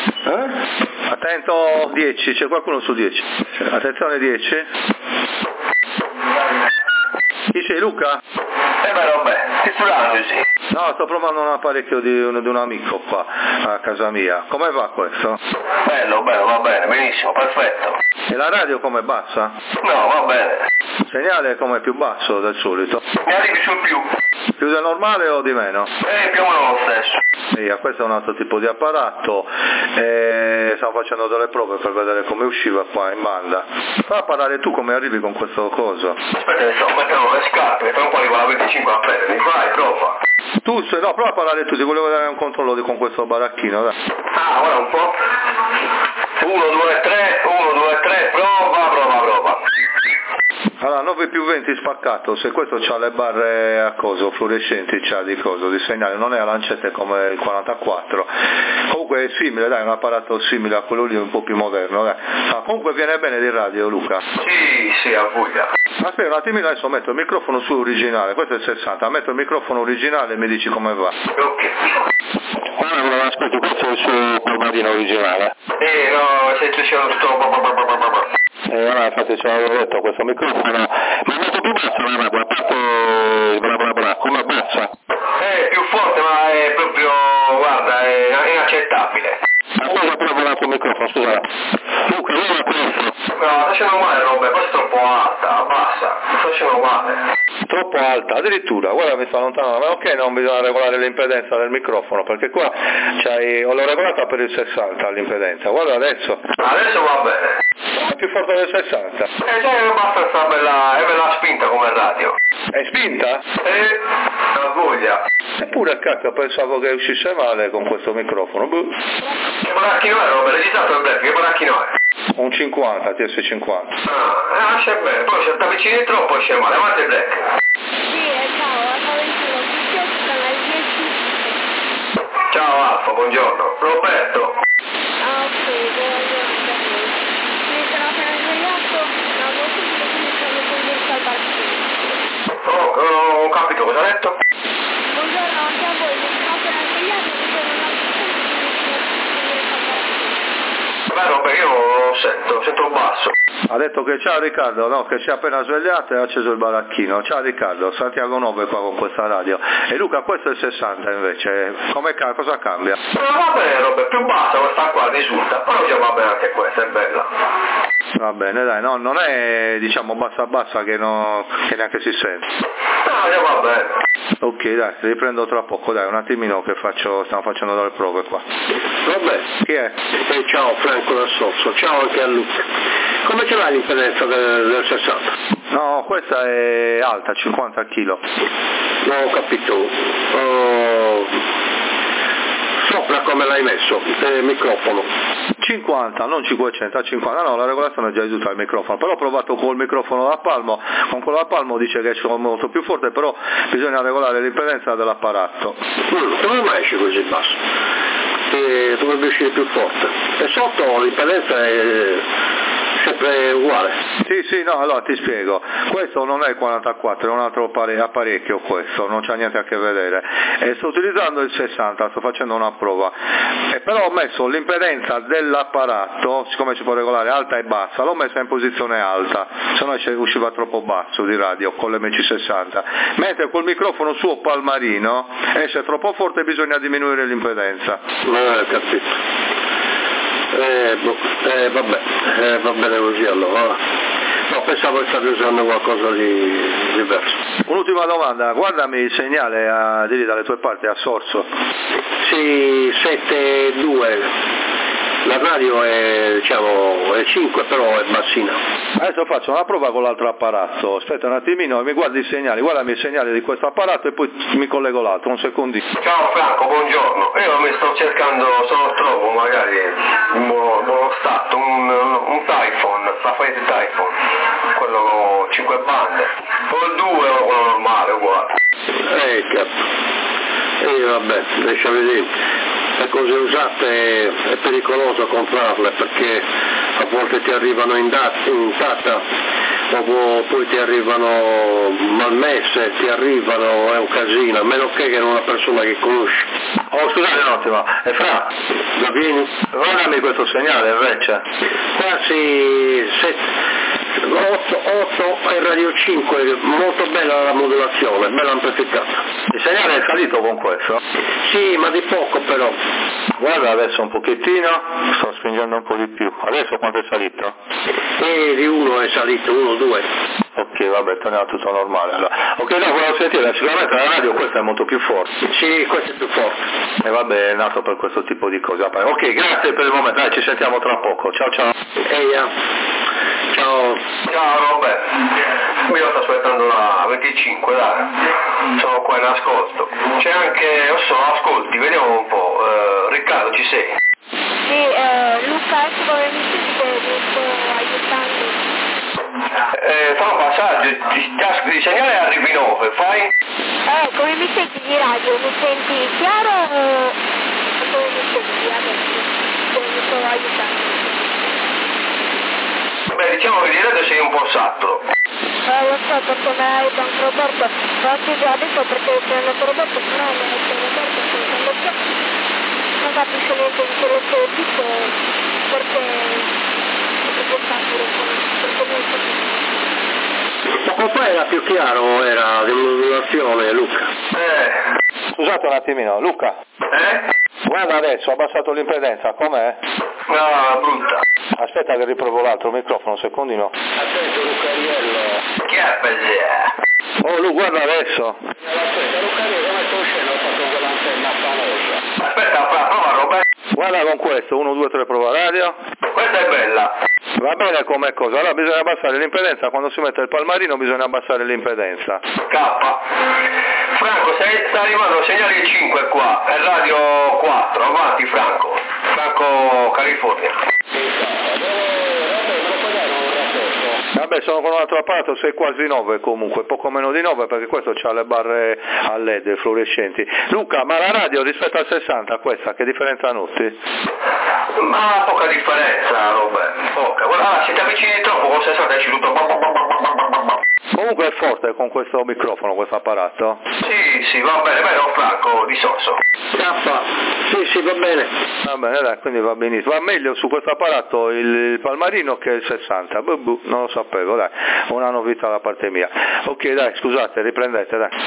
Attento, 10, c'è qualcuno su 10. Attenzione, 10. Chi sei, Luca? Vabbè, ti sto dando, sì. No, sto provando un apparecchio di un amico qua a casa mia. Come va questo? Bello, va bene, benissimo, perfetto. E la radio com'è, bassa? No, va bene. Il segnale com'è, più basso del solito? Mi arrivi su più. Più del normale o di meno? Più o meno lo stesso. Questo è un altro tipo di apparato, stiamo facendo delle prove per vedere come usciva qua in banda. Prova a parlare tu come arrivi con questo coso. Aspetta, mi sto mettendo le scarpe, tra un po' arrivo alla 25 ampere, mi fai, prova. No, prova a parlare tu, ti volevo dare un controllo con questo baracchino, dai. Guarda un po'. 1, 2, 3, 1, 2, 3, prova. Allora, 9 più 20 spaccato, se questo c'ha le barre a coso, fluorescenti, c'ha di coso, di segnale, non è a lancette come il 44, comunque è simile, dai, un apparato simile a quello lì, un po' più moderno, dai. Comunque viene bene di radio, Luca? Sì, a voglia. Aspetta un attimino, adesso metto il microfono su originale, questo è il 60, metto il microfono originale e mi dici come va. Ok. Allora, aspetti, questo è il suo palmarino originale. No, se tu c'è sto... Allora, infatti ce l'avevo detto questo microfono, ma è molto più basso la radio, a parte come bassa? Più forte, ma è proprio, guarda, è inaccettabile. Ma cosa ha provato l'altro microfono, scusa? Luca, guarda questo. No, sta facendo male, Robbe, questa è troppo alta, basta, sta facendo male. Troppo alta, addirittura, guarda mi sta lontano, ma ok, non bisogna regolare l'impedenza del microfono, perché qua l'ho regolata per il 60 l'impedenza, guarda adesso. Adesso va bene. È più forte del 60. Già è abbastanza bella spinta come radio. È spinta? La voglia. Eppure cacchio, pensavo che uscisse male con questo microfono. Che baracchino è, Robbe? Registrato il black, che baracchino è? Un 50, TS50. Lascia bene, poi se ti avvicini troppo esce male, avanti il black. Ciao Alfa, buongiorno. Roberto. Ok, buongiorno. Mi sono appena svegliato, ma molto mi sono convinto al barcino. Non ho capito cosa ha detto. Buongiorno anche a voi, mi sono appena svegliato, mi sono Beh, Robbe, io lo sento basso. Ha detto che ciao Riccardo, no, che si è appena svegliato e ha acceso il baracchino. Ciao Riccardo, Santiago 9 qua con questa radio. E Luca, questo è il 60 invece, cosa cambia? Va bene, Robbe, più bassa questa qua risulta, però già va bene anche questa, è bella. Va bene, dai, no, non è diciamo bassa che neanche si sente. No, già va bene. Ok, dai, riprendo tra poco, dai, un attimino che stiamo facendo delle prove qua. Vabbè. Chi è? Ciao Franco da Sosso, ciao anche a Luca. Come ce l'hai l'impedenza del 60? No, questa è alta, 50 kg. Non ho capito. Sopra come l'hai messo? Il microfono? 50, non 500, 50, no, la regolazione è già aiuta il microfono, però ho provato col microfono da palmo, con quello da palmo dice che è molto più forte, però bisogna regolare l'impedenza dell'apparato. Come mai esce così basso? Dovrebbe uscire più forte. E sotto l'impedenza è sempre uguale. Sì, no, allora ti spiego, questo non è il 44, è un altro apparecchio questo, non c'ha niente a che vedere, e sto utilizzando il 60, sto facendo una prova, però ho messo l'impedenza dell'apparato, siccome si può regolare alta e bassa, l'ho messa in posizione alta, se no usciva troppo basso di radio con l'MC60, mentre col microfono suo palmarino esce troppo forte e bisogna diminuire l'impedenza. Capito. Vabbè, va bene così allora. No, pensavo che stavi usando qualcosa di diverso. Un'ultima domanda, guardami il segnale di lì dalle tue parti a Sorso. Sì, 7-2. La radio è 5, però è bassina. Adesso faccio una prova con l'altro apparato, aspetta un attimino, mi guardi i segnali, guardami il segnale di questo apparato e poi mi collego l'altro, un secondino. Ciao Franco, buongiorno. Io mi sto cercando, se lo trovo magari in buono stato, un Typhoon, la Fate Typhoon, quello con 5 bande, o il 2 o quello normale, uguale. Vabbè, lascia vedere. Le cose usate è pericoloso comprarle perché a volte ti arrivano intatta o poi ti arrivano malmesse, è un casino, a meno che non una persona che conosci. Oh, scusate un attimo, è Fra, Va bene? guardami questo segnale invece. Quasi 8 e radio 5, molto bella la modulazione, bella amplificata. Il segnale è salito con questo? Sì, ma di poco però. Guarda adesso un pochettino, sto spingendo un po' di più. Adesso quanto è salito? E di 1 è salito, 1, 2. Ok, vabbè, torniamo tutto normale. Allora. Ok, no, volevo sentire, sicuramente la radio questa è molto più forte. Sì, questo è più forte. E vabbè, è nato per questo tipo di cose. Ok, grazie per il momento, dai, ci sentiamo tra poco. Ciao ciao. Ciao. Ciao Robert, io sto aspettando la 25, dai, sono qua in ascolto. C'è anche, non so, ascolti, vediamo un po', Riccardo ci sei? Sì, Luca, ecco come mi sentite, vi sto aiutando. Fa un passaggio, il segnale arrivi 9, fai? Come mi senti di radio? Mi senti chiaro o come mi senti adesso? Come mi sto aiutando? Beh, diciamo che di radio sei un po' saturo. Lo so perché me l'ha detto anche Roberto, infatti già adesso perché se non Roberto, però mi ha detto Roberto che quando non capisce niente di quello che dico perché è proprio saturo, perché non capisco. Poco fa era più chiaro, era di modulazione, Luca. Scusate un attimino, Luca. Guarda adesso, ho abbassato l'impedenza, com'è? No, brutta. Aspetta che riprovo l'altro microfono, un secondino. Attento Lucariello. Che è pesè? Oh, Lu, guarda adesso. Aspetta, Lucariello, come sto uscendo? Ho fatto quell'antenna famosa. Aspetta, prova Robert. Guarda con questo, 1, 2, 3, prova radio. Questa è bella. Va bene come cosa, allora bisogna abbassare l'impedenza, quando si mette il palmarino bisogna abbassare l'impedenza. K. Franco, sta arrivando segnale 5 qua, è radio 4, avanti Franco. Franco, California. Vabbè, sono con un altro apparato, sei quasi 9 comunque, poco meno di 9 perché questo c'ha le barre a LED fluorescenti. Luca, ma la radio rispetto al 60, questa, che differenza noti? Ma poca differenza, Robert, poca. Guarda, se ti avvicini troppo con 60 esci tutto. Comunque è forte con questo microfono, questo apparato? Sì, va bene, vero Franco, di Sosso. Sì, va bene. Va bene, dai, quindi va benissimo. Va meglio su questo apparato il palmarino che il 60, non lo sapevo, dai, una novità da parte mia. Ok, dai, scusate, riprendete, dai.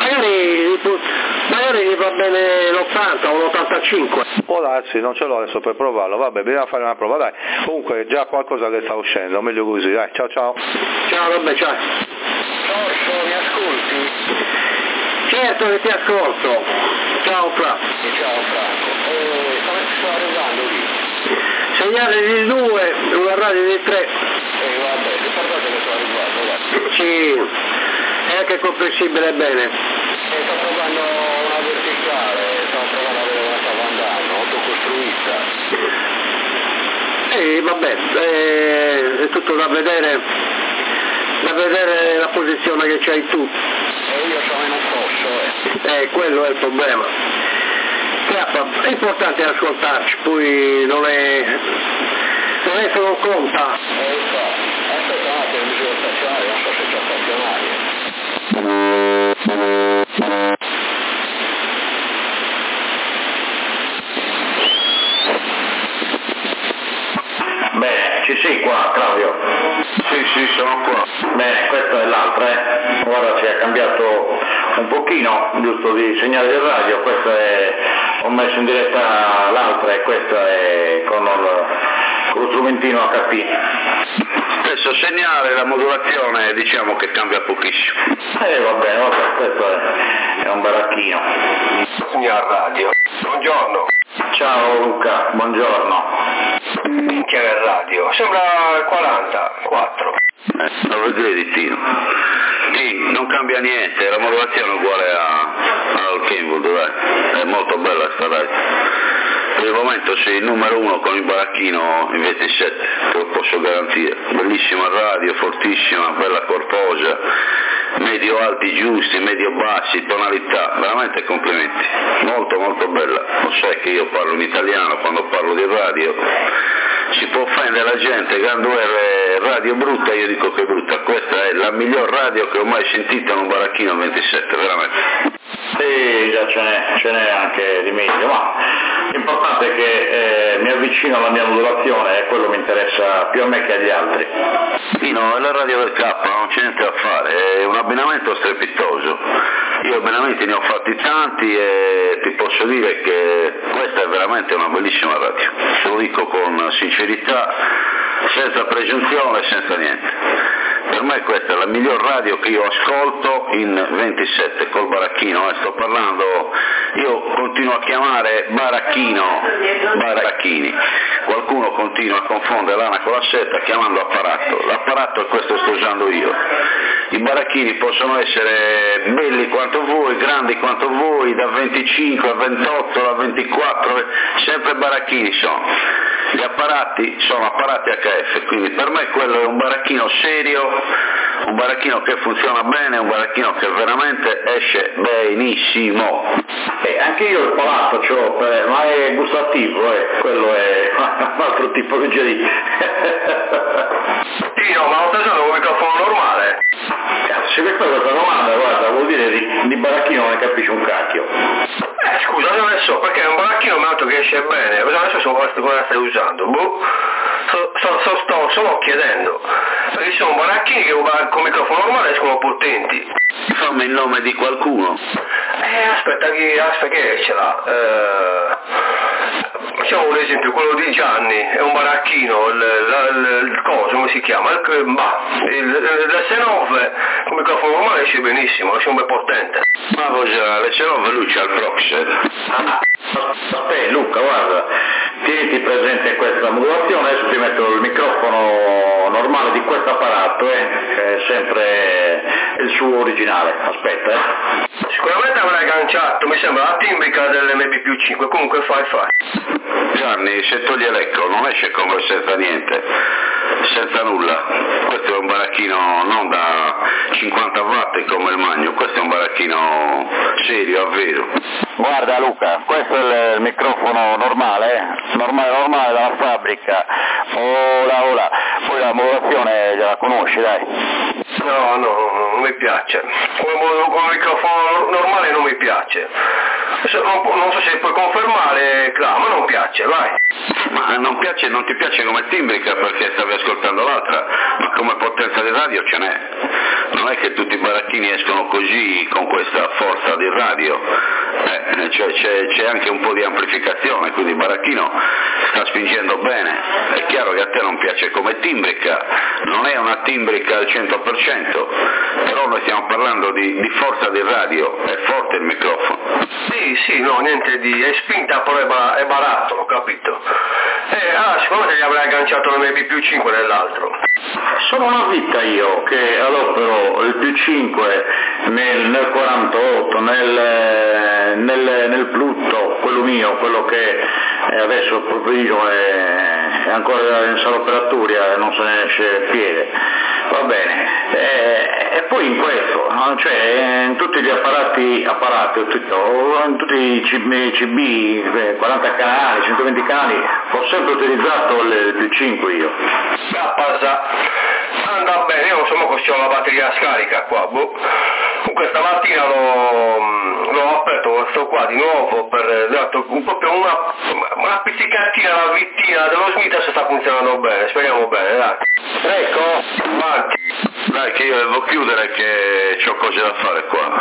Magari gli va bene l'80 o l'85. Può darsi, non ce l'ho adesso per provarlo, vabbè, bisogna fare una prova, dai. Comunque già qualcosa che sta uscendo, meglio così, dai, ciao ciao. Ciao, vabbè, ciao. Giorgio, mi ascolti? Certo che ti ascolto. Ciao Franco. Ciao Franco. Come sto arrivando lì? Segnale di 2, una radio di 3. Vabbè, ricordate che sono arrivato, dai. Sì, è anche comprensibile bene. Sto provando una verticale, sto provando a vedere come stavo andando, autocostruita. Vabbè, è tutto da vedere la posizione che c'hai tu. E io sono in un fosso, quello è il problema. È importante ascoltarci, poi non è solo conta. Aspetta un attimo, misura stazionaria, non so se c'è stazionaria. Bene, ci sei qua, Claudio? Sì, sono qua. Bene, questa è l'altra, Ora si è cambiato un pochino, giusto di segnale di radio, questa è, ho messo in diretta l'altra e questa è con lo strumentino HP. Stesso segnale, la modulazione diciamo che cambia pochissimo. Va bene, questo è un baracchino. Signor radio, buongiorno. Ciao Luca, buongiorno. Minchia del radio, sembra 44. Non lo credi, Tino? Sì, non cambia niente, la modulazione è uguale al Kenwood, dai. È molto bella sta radio. Per il momento sei il numero 1 con il baracchino in 27, te lo posso garantire. Bellissima radio, fortissima, bella corposa, medio alti giusti, medio bassi, tonalità, veramente complimenti. Molto molto bella. Lo sai che io parlo in italiano quando parlo di radio. Si può offendere la gente, quando è radio brutta io dico che è brutta. Questa è la miglior radio che ho mai sentito in un baracchino 27, veramente. Sì, già ce n'è anche di meglio, ma l'importante è che mi avvicino alla mia modulazione e quello mi interessa più a me che agli altri. Pino, è la radio del K, non c'è niente da fare, è un abbinamento strepitoso. Io abbinamenti ne ho fatti tanti e ti posso dire che questa è veramente una bellissima radio. Te lo dico con sincerità, senza presunzione, senza niente. Per me questa è la miglior radio che io ascolto in 27, col baracchino, sto parlando, io continuo a chiamare baracchini, qualcuno continua a confondere l'ana con la setta chiamando apparato, l'apparato è questo che sto usando io. I baracchini possono essere belli quanto vuoi, grandi quanto vuoi, da 25 a 28, da 24, sempre baracchini sono. Gli apparati sono apparati HF, quindi per me quello è un baracchino serio, un baracchino che funziona bene, un baracchino che veramente esce benissimo. Anche io il palazzo c'ho, ma è gustativo, quello è un altro tipologia di... Io, ma ho preso un microfono normale? Se questa è questa domanda, guarda, vuol dire di baracchino non ne capisci un cacchio. Scusa, non ne so, perché è un baracchino nato che esce bene, adesso so cosa stai usando, boh. Sto solo chiedendo, perché ci sono baracchini che con microfono normale escono potenti. Fammi il nome di qualcuno. Aspetta che ce l'ha. Facciamo un esempio, quello di Gianni, è un baracchino, il coso, come si chiama? Il S9 con microfono normale esce benissimo, esce un bel potente. Ma cos'è? l'S9 lui c'ha il Proxer. Aspetta Luca, guarda, tieniti presente questa modulazione, adesso ti metto il microfono normale di questo apparato, che è sempre il suo originale, aspetta. Sicuramente avrà agganciato, mi sembra la timbrica dell'MB+5, comunque fai. Gianni, se togli l'eco non esce come senza niente, senza nulla. Questo è un baracchino non da 50 watt come il Magno, questo è un baracchino serio, a vero. Guarda Luca, questo è il microfono normale dalla fabbrica, ola, poi la modulazione la conosci, dai. No, non mi piace, come microfono normale non mi piace. Non so se puoi confermare, ma non piace, vai. Ma non ti piace come timbrica perché stavi ascoltando l'altra, ma come potenza di radio ce n'è. Non è che tutti i baracchini escono così con questa forza di radio, c'è anche un po' di amplificazione, quindi il baracchino sta spingendo bene. È chiaro che a te non piace come timbrica, non è una timbrica al 100%, però noi stiamo parlando di forza di radio, è forte il microfono. Sì, no, niente di... è spinta però è barattolo, capito? Sicuramente gli avrai agganciato l'MB+5 nell'altro. Sono una vita io che adopero il +5 nel 48, nel Plutto, quello mio, quello che adesso proprio è ancora in sala operatoria e non se ne esce piede. Va bene, e poi in questo, cioè in tutti gli apparati, in tutti i CB, 40 canali, 120 canali, ho sempre utilizzato il +5 io. Anda bene, io insomma così ho la batteria scarica qua, Comunque stamattina l'ho aperto questo qua di nuovo proprio una pizzicatina, la vittina dello Smith sta funzionando bene, speriamo bene, dai. Ecco, avanti. Dai che io devo chiudere che ho cose da fare qua,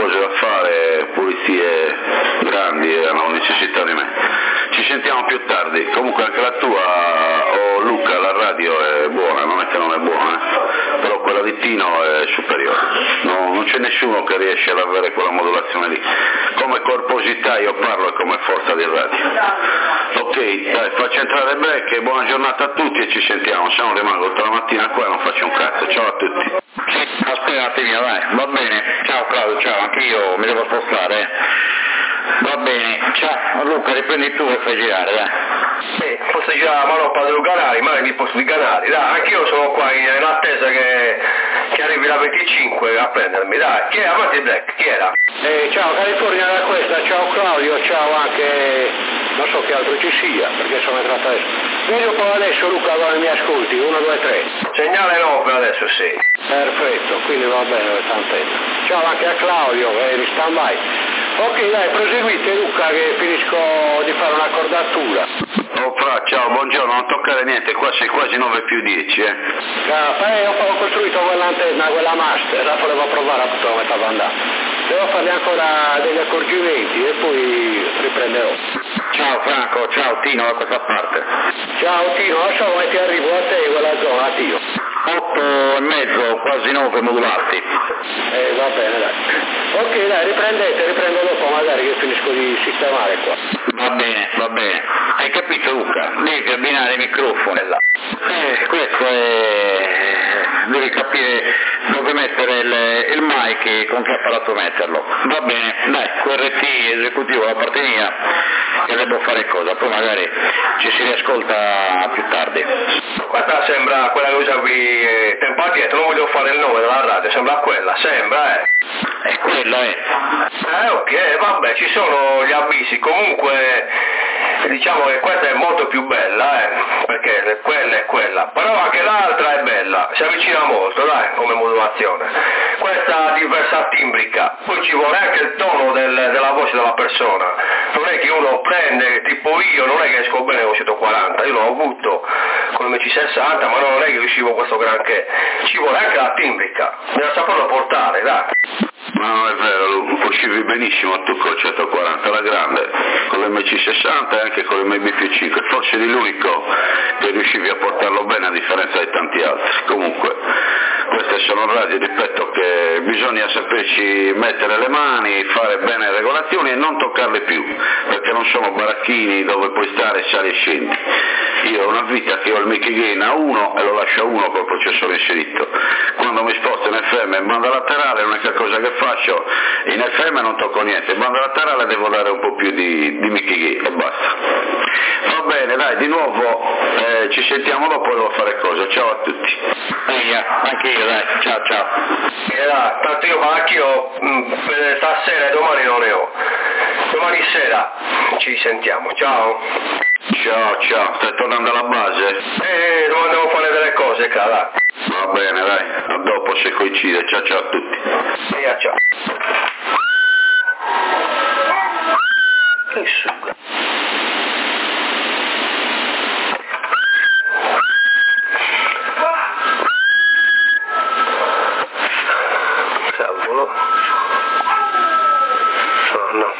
pulizie grandi hanno necessità di me. Ci sentiamo più tardi, comunque anche la tua, Luca, la radio è buona, non è che non è buona, però quella di Tino è superiore, non c'è nessuno che riesce ad avere quella modulazione lì, come corposità io parlo e come forza di radio. Ok, dai, faccio entrare il break e buona giornata a tutti e ci sentiamo, se no rimango tutta la mattina qua e non faccio un cazzo, ciao a tutti. Aspetta un attimino, dai, va bene, ciao Claudio, ciao, anche io mi devo spostare. Va bene, ciao Luca, riprendi tu e fai girare, dai. Forse già manoppa dello canale, ma mi posto di canali, dai, anch'io sono qua in attesa che arrivi la 25 a prendermi, dai, chi era Avanti Black, chi era? Ciao California da questa, ciao Claudio, ciao anche, non so che altro ci sia, perché sono entrato adesso. Vieni un po' adesso Luca, allora mi ascolti, 1, 2, 3. Segnale 9 adesso sì. Perfetto, quindi va bene, sta attento. Ciao anche a Claudio, mi stand by. Ok, dai, proseguite Luca che finisco di fare un'accordatura. Oh Fra, ciao, buongiorno, non toccare niente, qua sei quasi 9 più 10, Ho costruito quell'antenna, quella master, la volevo provare a come stava andando. Devo fargli ancora degli accorgimenti e poi riprenderò. Ciao Franco, ciao Tino da questa parte. Ciao Tino, lasciamo che ti arrivo a te in quella zona, Tino. 8,5, quasi 9 modulati. Va bene, dai. Ok, dai, riprendo dopo magari che finisco di sistemare qua. Va bene. Hai capito Luca? Devi abbinare i microfoni là. Questo è... devi capire dove mettere il mic e con che apparato metterlo. Va bene, dai, QRT esecutivo da parte mia e devo fare cosa, poi magari ci si riascolta più tardi. Questa sembra quella che usavi tempo addietro, non voglio fare il nome della radio, sembra quella, È quella, ok, vabbè, ci sono gli avvisi, comunque diciamo che questa è molto più bella, perché quella è quella, però anche l'altra è bella, si avvicina molto, dai, come modulazione. Questa diversa timbrica, poi ci vuole anche il tono della voce della persona, non è che uno prende, tipo io, non è che esco bene con 140, io l'ho avuto con il MC60, ma non è che riuscivo questo granché, ci vuole anche la timbrica, bisogna saperlo portare, dai. Ma non è vero, uscivi benissimo tu col 140 alla grande, con l'MC60 e anche con l'MB+5, forse di l'unico che riuscivi a portarlo bene a differenza di tanti altri. Comunque, queste sono radio, ripeto, che bisogna saperci mettere le mani, fare bene le regolazioni e non toccarle più, perché non sono baracchini dove puoi stare, sali e scendi. Io ho una vita che ho il Mickey Gain a 1 e lo lascio a 1 col processore inserito. Quando mi sposto in FM in banda laterale l'unica cosa che faccio, in FM non tocco niente, in banda laterale devo dare un po' più di Mickey Gain e basta. Va bene, dai, di nuovo ci sentiamo dopo e devo fare cosa. Ciao a tutti. Anche io, dai, ciao. Tanto io stasera e domani non ne ho. Domani sera ci sentiamo, ciao. Ciao, stai tornando alla base? Dobbiamo fare delle cose, cara. Va bene, dai, a dopo se coincide, ciao a tutti. Ciao. Che suga. Cavolo. No.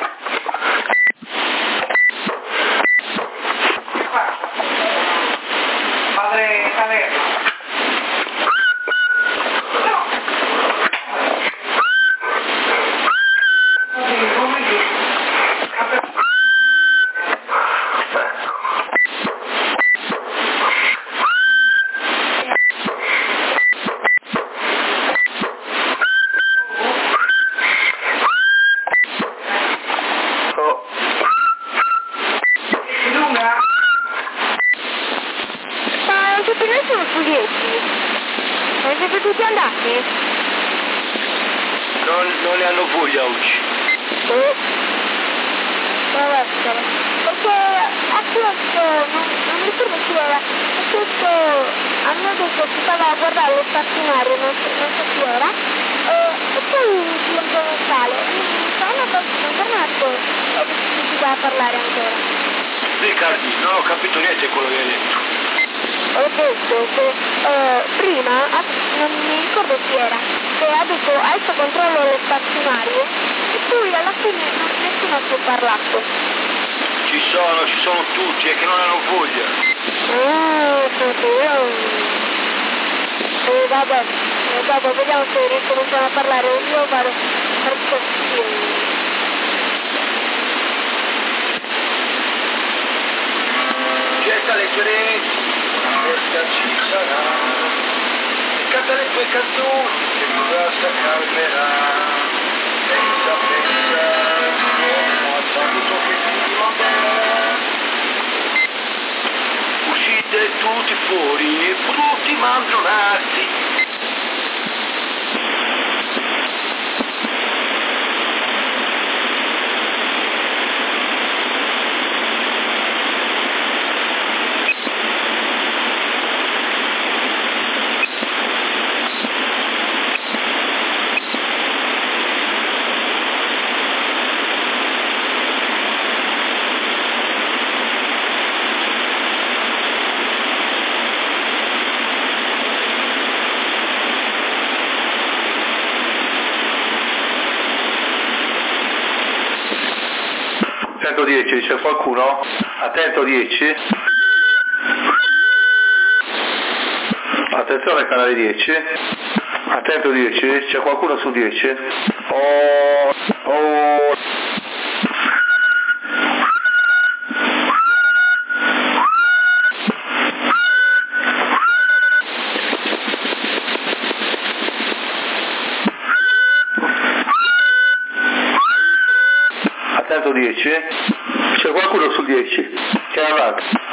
Non ne hanno voglia oggi. Perché a questo non mi ricordo chi era, questo hanno detto che stava a guardare lo stazzionario, non so chi era, e poi mi diventò un sale, sono tornato e ho deciso a parlare ancora. Riccardi, non ho capito niente quello che hai detto. Ho detto che prima, non mi ricordo chi era, che ha detto adesso controllo le stazionarie e poi alla fine nessuno ci ha parlato. Ci sono tutti e che non hanno voglia. Vabbè, vediamo se ricominciamo a parlare, io vado verso Getta le tue reti, questa ci sarà, e canta le tue canzoni, che nulla si calmerà, senza pensare, l'uomo ha saputo che prima me. Uscite tutti fuori e brutti manzonati. attento 10, c'è qualcuno? Attento 10. Attenzione canale 10. Attento 10, c'è qualcuno su 10? Attento 10, c'è qualcuno su 10? Che è avanti?